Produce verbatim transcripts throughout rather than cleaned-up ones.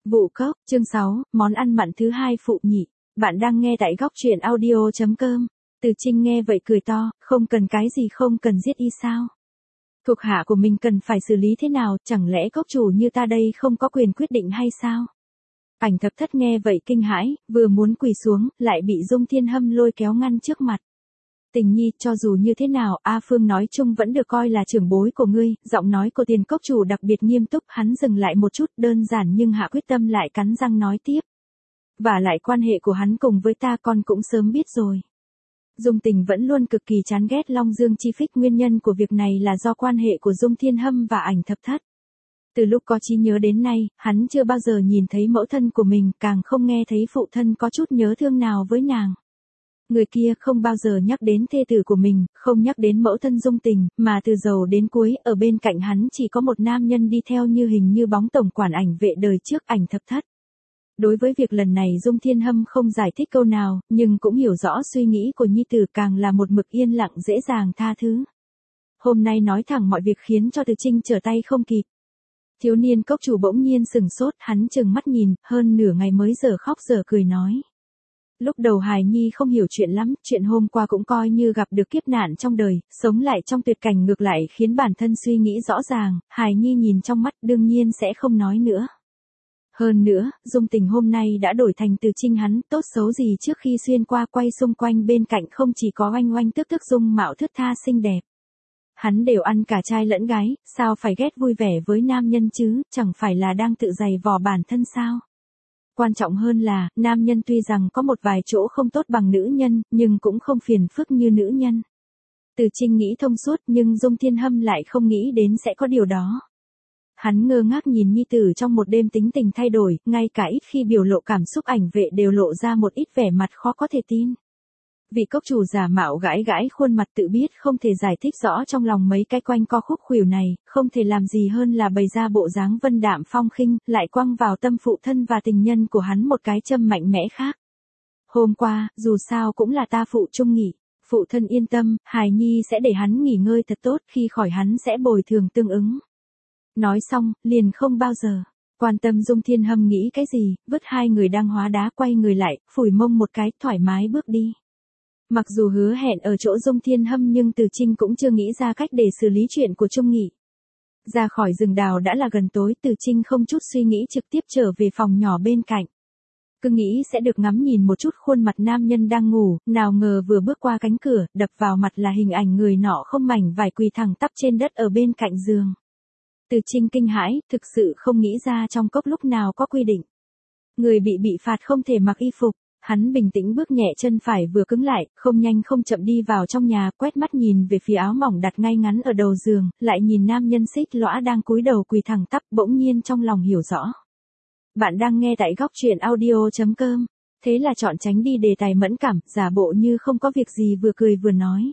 Vụ cốc, chương sáu, món ăn mặn thứ hai phụ nhị. Bạn đang nghe tại góc truyện audio.com. Từ Trinh nghe vậy cười to, không cần cái gì không cần giết y sao? Thuộc hạ của mình cần phải xử lý thế nào, chẳng lẽ cốc chủ như ta đây không có quyền quyết định hay sao? Ảnh Thập Thất nghe vậy kinh hãi, vừa muốn quỳ xuống, lại bị Dung Thiên Hâm lôi kéo ngăn trước mặt. Tình nhi, cho dù như thế nào, A Phương nói chung vẫn được coi là trưởng bối của ngươi, giọng nói của Tiền cốc chủ đặc biệt nghiêm túc, hắn dừng lại một chút, đơn giản nhưng hạ quyết tâm lại cắn răng nói tiếp. Và lại quan hệ của hắn cùng với ta con cũng sớm biết rồi. Dung Tình vẫn luôn cực kỳ chán ghét Long Dương Chi Phích, nguyên nhân của việc này là do quan hệ của Dung Thiên Hâm và Ảnh Thập Thất. Từ lúc có trí nhớ đến nay, hắn chưa bao giờ nhìn thấy mẫu thân của mình, càng không nghe thấy phụ thân có chút nhớ thương nào với nàng. Người kia không bao giờ nhắc đến thê tử của mình, không nhắc đến mẫu thân Dung Tình, mà từ đầu đến cuối, ở bên cạnh hắn chỉ có một nam nhân đi theo như hình như bóng tổng quản Ảnh vệ đời trước, Ảnh Thập Thất. Đối với việc lần này Dung Thiên Hâm không giải thích câu nào, nhưng cũng hiểu rõ suy nghĩ của nhi tử, càng là một mực yên lặng dễ dàng tha thứ. Hôm nay nói thẳng mọi việc khiến cho Từ Trinh trở tay không kịp. Thiếu niên cốc chủ bỗng nhiên sừng sốt, hắn trừng mắt nhìn, hơn nửa ngày mới giờ khóc giờ cười nói. Lúc đầu hài nhi không hiểu chuyện lắm, chuyện hôm qua cũng coi như gặp được kiếp nạn trong đời, sống lại trong tuyệt cảnh ngược lại khiến bản thân suy nghĩ rõ ràng, hài nhi nhìn trong mắt đương nhiên sẽ không nói nữa. Hơn nữa, Dung Tình hôm nay đã đổi thành Từ Trinh, hắn tốt xấu gì trước khi xuyên qua quay xung quanh bên cạnh không chỉ có oanh oanh tức tức dung mạo thướt tha xinh đẹp. Hắn đều ăn cả trai lẫn gái, sao phải ghét vui vẻ với nam nhân chứ, chẳng phải là đang tự giày vò bản thân sao? Quan trọng hơn là, nam nhân tuy rằng có một vài chỗ không tốt bằng nữ nhân, nhưng cũng không phiền phức như nữ nhân. Từ Trinh nghĩ thông suốt nhưng Dung Thiên Hâm lại không nghĩ đến sẽ có điều đó. Hắn ngơ ngác nhìn nhi tử trong một đêm tính tình thay đổi, ngay cả ít khi biểu lộ cảm xúc Ảnh vệ đều lộ ra một ít vẻ mặt khó có thể tin. Vị cốc chủ giả mạo gãi gãi khuôn mặt tự biết không thể giải thích rõ trong lòng mấy cái quanh co khúc khuỷu này, không thể làm gì hơn là bày ra bộ dáng vân đạm phong khinh, lại quăng vào tâm phụ thân và tình nhân của hắn một cái châm mạnh mẽ khác. Hôm qua, dù sao cũng là ta phụ chung nghỉ, phụ thân yên tâm, hài nhi sẽ để hắn nghỉ ngơi thật tốt, khi khỏi hắn sẽ bồi thường tương ứng. Nói xong, liền không bao giờ quan tâm Dung Thiên Hâm nghĩ cái gì, vứt hai người đang hóa đá quay người lại, phủi mông một cái, thoải mái bước đi. Mặc dù hứa hẹn ở chỗ Dung Thiên Hâm nhưng Từ Trinh cũng chưa nghĩ ra cách để xử lý chuyện của Trung Nghị. Ra khỏi rừng đào đã là gần tối, Từ Trinh không chút suy nghĩ trực tiếp trở về phòng nhỏ bên cạnh. Cứ nghĩ sẽ được ngắm nhìn một chút khuôn mặt nam nhân đang ngủ, nào ngờ vừa bước qua cánh cửa, đập vào mặt là hình ảnh người nọ không mảnh vải quỳ thẳng tắp trên đất ở bên cạnh giường. Từ Trinh kinh hãi, thực sự không nghĩ ra trong cốc lúc nào có quy định. Người bị bị phạt không thể mặc y phục. Hắn bình tĩnh bước nhẹ chân phải vừa cứng lại, không nhanh không chậm đi vào trong nhà, quét mắt nhìn về phía áo mỏng đặt ngay ngắn ở đầu giường, lại nhìn nam nhân xích lõa đang cúi đầu quỳ thẳng tắp, bỗng nhiên trong lòng hiểu rõ. Bạn đang nghe tại góc truyện audio.com, thế là chọn tránh đi đề tài mẫn cảm, giả bộ như không có việc gì vừa cười vừa nói.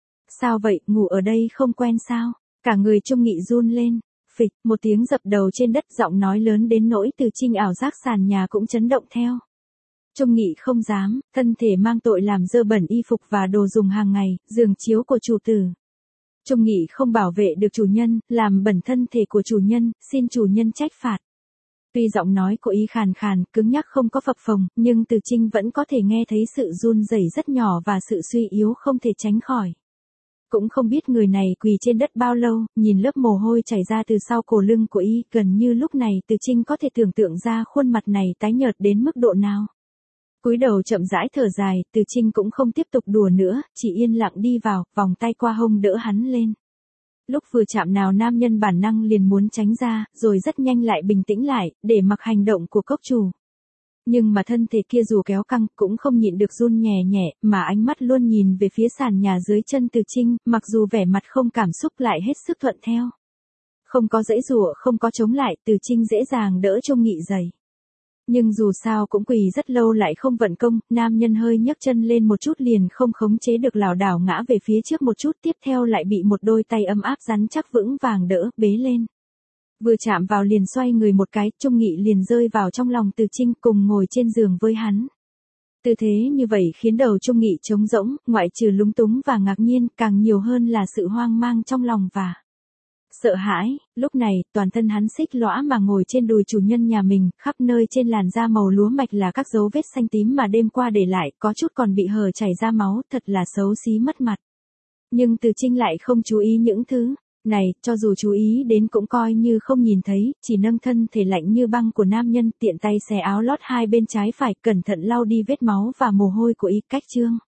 Sao vậy, ngủ ở đây không quen sao? Cả người Trung Nghị run lên, phịch, một tiếng dập đầu trên đất, giọng nói lớn đến nỗi Từ Trinh ảo giác sàn nhà cũng chấn động theo. Trung Nghị không dám, thân thể mang tội làm dơ bẩn y phục và đồ dùng hàng ngày, giường chiếu của chủ tử. Trung Nghị không bảo vệ được chủ nhân, làm bẩn thân thể của chủ nhân, xin chủ nhân trách phạt. Tuy giọng nói của y khàn khàn, cứng nhắc không có phập phồng, nhưng Từ Trinh vẫn có thể nghe thấy sự run rẩy rất nhỏ và sự suy yếu không thể tránh khỏi. Cũng không biết người này quỳ trên đất bao lâu, nhìn lớp mồ hôi chảy ra từ sau cổ lưng của y, gần như lúc này Từ Trinh có thể tưởng tượng ra khuôn mặt này tái nhợt đến mức độ nào. Cúi đầu chậm rãi thở dài, Từ Trinh cũng không tiếp tục đùa nữa, chỉ yên lặng đi vào, vòng tay qua hông đỡ hắn lên. Lúc vừa chạm nào nam nhân bản năng liền muốn tránh ra, rồi rất nhanh lại bình tĩnh lại, để mặc hành động của cốc chủ. Nhưng mà thân thể kia dù kéo căng, cũng không nhịn được run nhẹ nhẹ, mà ánh mắt luôn nhìn về phía sàn nhà dưới chân Từ Trinh, mặc dù vẻ mặt không cảm xúc lại hết sức thuận theo. Không có giãy giụa, không có chống lại, Từ Trinh dễ dàng đỡ Trung Nghị dậy. Nhưng dù sao cũng quỳ rất lâu lại không vận công, nam nhân hơi nhấc chân lên một chút liền không khống chế được lảo đảo ngã về phía trước một chút, tiếp theo lại bị một đôi tay ấm áp rắn chắc vững vàng đỡ, bế lên. Vừa chạm vào liền xoay người một cái, Trung Nghị liền rơi vào trong lòng Từ Trinh cùng ngồi trên giường với hắn. Tư thế như vậy khiến đầu Trung Nghị trống rỗng, ngoại trừ lúng túng và ngạc nhiên, càng nhiều hơn là sự hoang mang trong lòng và Sợ hãi, lúc này, toàn thân hắn xích lõa mà ngồi trên đùi chủ nhân nhà mình, khắp nơi trên làn da màu lúa mạch là các dấu vết xanh tím mà đêm qua để lại, có chút còn bị hở chảy ra máu, thật là xấu xí mất mặt. Nhưng Từ Trinh lại không chú ý những thứ này, cho dù chú ý đến cũng coi như không nhìn thấy, chỉ nâng thân thể lạnh như băng của nam nhân, tiện tay xé áo lót hai bên trái phải, cẩn thận lau đi vết máu và mồ hôi của y. Cách chương